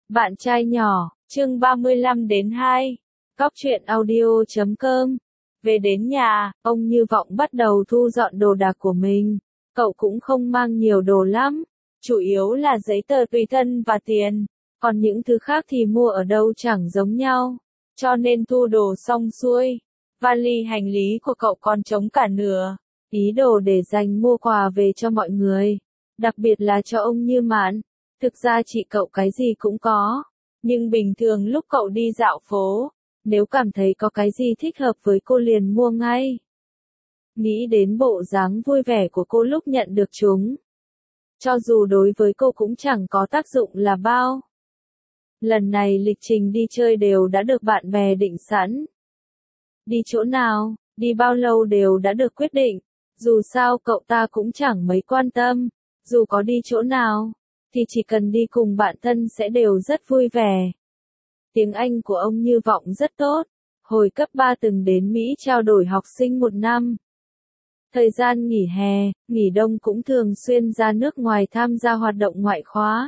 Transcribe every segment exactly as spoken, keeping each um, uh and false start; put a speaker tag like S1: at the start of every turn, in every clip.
S1: Bạn trai nhỏ, chương ba mươi lăm đến hai. Cóc truyện audio chấm com. Về đến nhà, ông Như Vọng bắt đầu thu dọn đồ đạc của mình. Cậu cũng không mang nhiều đồ lắm, chủ yếu là giấy tờ tùy thân và tiền, còn những thứ khác thì mua ở đâu chẳng giống nhau. Cho nên thu đồ xong xuôi, vali hành lý của cậu còn trống cả nửa, ý đồ để dành mua quà về cho mọi người, đặc biệt là cho ông Như Mạn. Thực ra chị cậu cái gì cũng có, nhưng bình thường lúc cậu đi dạo phố, nếu cảm thấy có cái gì thích hợp với cô liền mua ngay. Nghĩ đến bộ dáng vui vẻ của cô lúc nhận được chúng, cho dù đối với cô cũng chẳng có tác dụng là bao. Lần này lịch trình đi chơi đều đã được bạn bè định sẵn. Đi chỗ nào, đi bao lâu đều đã được quyết định, dù sao cậu ta cũng chẳng mấy quan tâm, dù có đi chỗ nào thì chỉ cần đi cùng bạn thân sẽ đều rất vui vẻ. Tiếng Anh của ông Như Vọng rất tốt, hồi cấp ba từng đến Mỹ trao đổi học sinh một năm. Thời gian nghỉ hè, nghỉ đông cũng thường xuyên ra nước ngoài tham gia hoạt động ngoại khóa.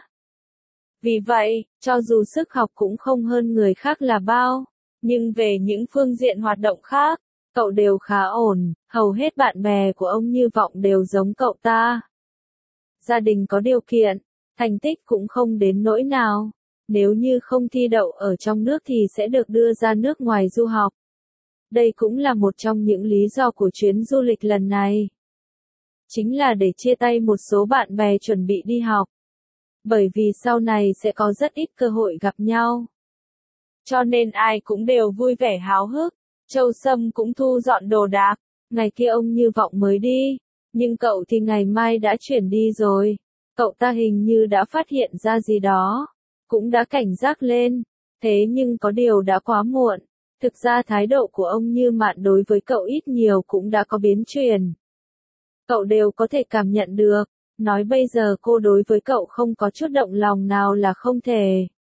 S1: Vì vậy, cho dù sức học cũng không hơn người khác là bao, nhưng về những phương diện hoạt động khác, cậu đều khá ổn, hầu hết bạn bè của ông Như Vọng đều giống cậu ta. Gia đình có điều kiện, thành tích cũng không đến nỗi nào, nếu như không thi đậu ở trong nước thì sẽ được đưa ra nước ngoài du học. Đây cũng là một trong những lý do của chuyến du lịch lần này. Chính là để chia tay một số bạn bè chuẩn bị đi học. Bởi vì sau này sẽ có rất ít cơ hội gặp nhau. Cho nên ai cũng đều vui vẻ háo hức. Châu Sâm cũng thu dọn đồ đạc. Ngày kia ông Như Vọng mới đi, nhưng cậu thì ngày mai đã chuyển đi rồi. Cậu ta hình như đã phát hiện ra gì đó, cũng đã cảnh giác lên. Thế nhưng có điều đã quá muộn. Thực ra thái độ của ông Như Mạn đối với cậu ít nhiều cũng đã có biến chuyển. Cậu đều có thể cảm nhận được, nói bây giờ cô đối với cậu không có chút động lòng nào là không thể.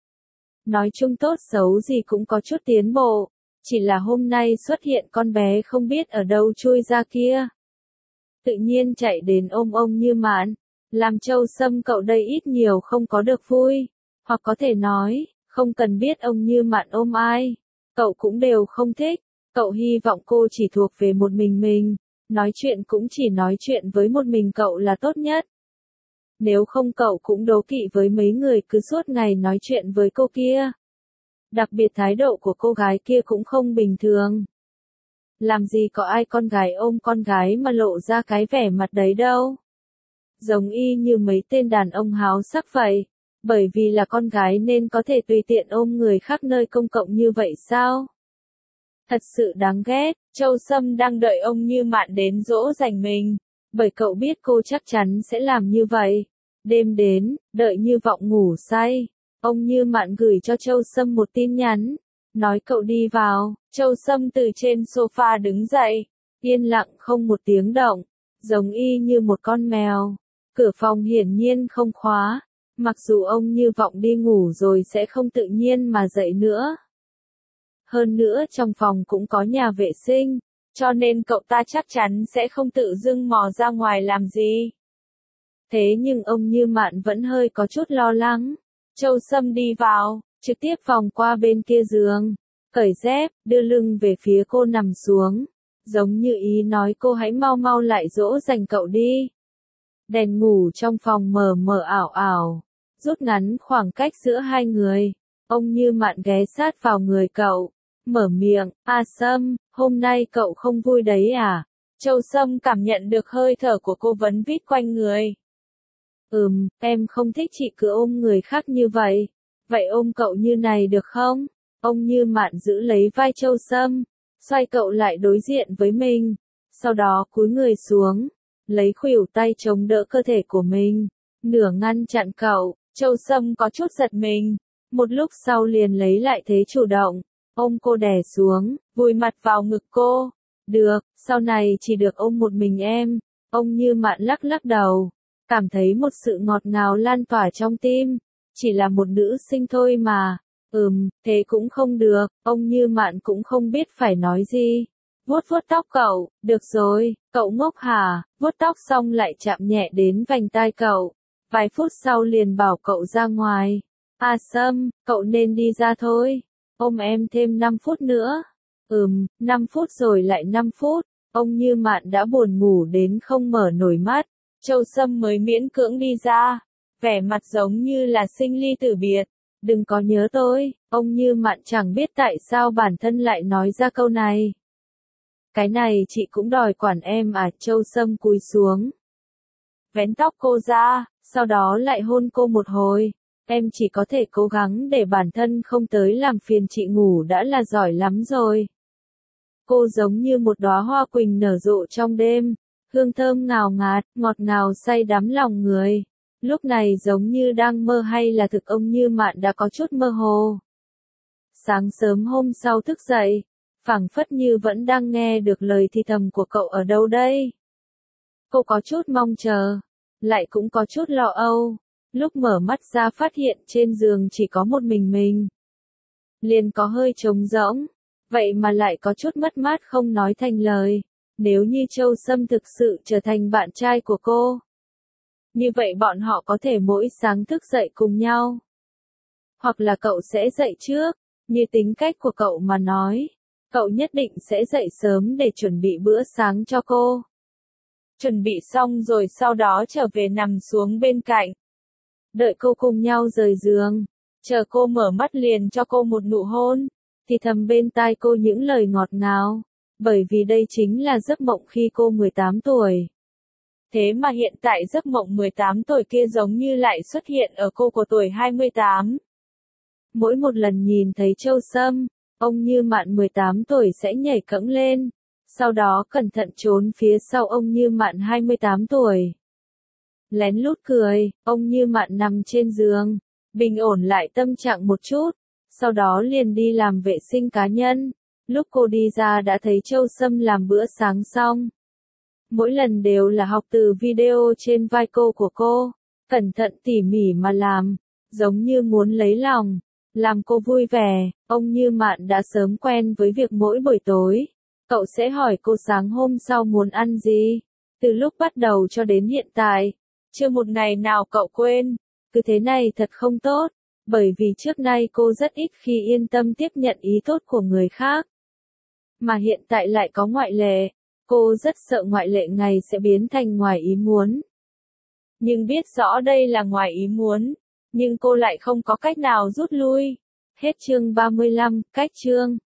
S1: Nói chung tốt xấu gì cũng có chút tiến bộ, chỉ là hôm nay xuất hiện con bé không biết ở đâu chui ra kia. Tự nhiên chạy đến ôm ông Như Mạn, làm Châu Sâm cậu đây ít nhiều không có được vui, hoặc có thể nói, không cần biết ông Như Mạn ôm ai, cậu cũng đều không thích, cậu hy vọng cô chỉ thuộc về một mình mình, nói chuyện cũng chỉ nói chuyện với một mình cậu là tốt nhất. Nếu không cậu cũng đố kỵ với mấy người cứ suốt ngày nói chuyện với cô kia. Đặc biệt thái độ của cô gái kia cũng không bình thường. Làm gì có ai con gái ôm con gái mà lộ ra cái vẻ mặt đấy đâu. Giống y như mấy tên đàn ông háo sắc vậy. Bởi vì là con gái nên có thể tùy tiện ôm người khác nơi công cộng như vậy sao? Thật sự đáng ghét, Châu Sâm đang đợi ông Như Mạn đến dỗ dành mình. Bởi cậu biết cô chắc chắn sẽ làm như vậy. Đêm đến, đợi Như Vọng ngủ say, ông Như Mạn gửi cho Châu Sâm một tin nhắn, nói cậu đi vào. Châu Sâm từ trên sofa đứng dậy, yên lặng không một tiếng động, giống y như một con mèo. Cửa phòng hiển nhiên không khóa, mặc dù ông Như Vọng đi ngủ rồi sẽ không tự nhiên mà dậy nữa. Hơn nữa trong phòng cũng có nhà vệ sinh, cho nên cậu ta chắc chắn sẽ không tự dưng mò ra ngoài làm gì. Thế nhưng ông Như Mạn vẫn hơi có chút lo lắng. Châu Sâm đi vào, trực tiếp vòng qua bên kia giường, cởi dép, đưa lưng về phía cô nằm xuống, giống như ý nói cô hãy mau mau lại dỗ dành cậu đi. Đèn ngủ trong phòng mờ mờ ảo ảo, rút ngắn khoảng cách giữa hai người. Ông Như Mạn ghé sát vào người cậu, mở miệng, "A Sâm, hôm nay cậu không vui đấy à?" Châu Sâm cảm nhận được hơi thở của cô vấn vít quanh người. "Ừm, em không thích chị cứ ôm người khác như vậy. Vậy ôm cậu như này được không?" Ông Như Mạn giữ lấy vai Châu Sâm, xoay cậu lại đối diện với mình, sau đó cúi người xuống, lấy khuỷu tay chống đỡ cơ thể của mình, nửa ngăn chặn cậu. Châu Sâm có chút giật mình, một lúc sau liền lấy lại thế chủ động, ôm cô đè xuống, vùi mặt vào ngực cô. "Được, sau này chỉ được ôm một mình em." Ông Như Mạn lắc lắc đầu, cảm thấy một sự ngọt ngào lan tỏa trong tim, chỉ là một nữ sinh thôi mà. Ừm, thế cũng không được, ông Như Mạn cũng không biết phải nói gì. Vuốt vuốt tóc cậu, "Được rồi, cậu ngốc hả?" Vuốt tóc xong lại chạm nhẹ đến vành tai cậu. Vài phút sau liền bảo cậu ra ngoài. A Sâm, cậu nên đi ra thôi. Ôm em thêm năm phút nữa. Ừm, năm phút rồi lại năm phút. Ông Như Mạn đã buồn ngủ đến không mở nổi mắt. Châu Sâm mới miễn cưỡng đi ra. Vẻ mặt giống như là sinh ly tử biệt. Đừng có nhớ tôi. Ông Như Mạn chẳng biết tại sao bản thân lại nói ra câu này. Cái này chị cũng đòi quản em à? Châu Sâm cúi xuống, vén tóc cô ra, sau đó lại hôn cô một hồi. Em chỉ có thể cố gắng để bản thân không tới làm phiền chị ngủ đã là giỏi lắm rồi. Cô giống như một đóa hoa quỳnh nở rộ trong đêm, hương thơm ngào ngạt, ngọt ngào say đắm lòng người. Lúc này giống như đang mơ hay là thực, ông Như Mạn đã có chút mơ hồ. Sáng sớm hôm sau thức dậy, phảng phất như vẫn đang nghe được lời thì thầm của cậu ở đâu đây. Cô có chút mong chờ, lại cũng có chút lo âu. Lúc mở mắt ra phát hiện trên giường chỉ có một mình mình. Liền có hơi trống rỗng, vậy mà lại có chút mất mát không nói thành lời. Nếu như Châu Sâm thực sự trở thành bạn trai của cô, như vậy bọn họ có thể mỗi sáng thức dậy cùng nhau. Hoặc là cậu sẽ dậy trước, như tính cách của cậu mà nói. Cậu nhất định sẽ dậy sớm để chuẩn bị bữa sáng cho cô. Chuẩn bị xong rồi sau đó trở về nằm xuống bên cạnh. Đợi cô cùng nhau rời giường. Chờ cô mở mắt liền cho cô một nụ hôn. Thì thầm bên tai cô những lời ngọt ngào. Bởi vì đây chính là giấc mộng khi cô mười tám tuổi. Thế mà hiện tại giấc mộng mười tám tuổi kia giống như lại xuất hiện ở cô của tuổi hai mươi tám. Mỗi một lần nhìn thấy Châu Sâm, ông Như Mạn mười tám tuổi sẽ nhảy cẫng lên. Sau đó cẩn thận trốn phía sau ông Như Mạn hai mươi tám tuổi. Lén lút cười, ông Như Mạn nằm trên giường, bình ổn lại tâm trạng một chút, sau đó liền đi làm vệ sinh cá nhân. Lúc cô đi ra đã thấy Châu Sâm làm bữa sáng xong. Mỗi lần đều là học từ video trên vai cô của cô, cẩn thận tỉ mỉ mà làm, giống như muốn lấy lòng, làm cô vui vẻ. Ông Như Mạn đã sớm quen với việc mỗi buổi tối, cậu sẽ hỏi cô sáng hôm sau muốn ăn gì. Từ lúc bắt đầu cho đến hiện tại, chưa một ngày nào cậu quên. Cứ thế này thật không tốt, bởi vì trước nay cô rất ít khi yên tâm tiếp nhận ý tốt của người khác. Mà hiện tại lại có ngoại lệ, cô rất sợ ngoại lệ ngày sẽ biến thành ngoài ý muốn. Nhưng biết rõ đây là ngoài ý muốn, nhưng cô lại không có cách nào rút lui. Hết chương ba mươi lăm, cách chương.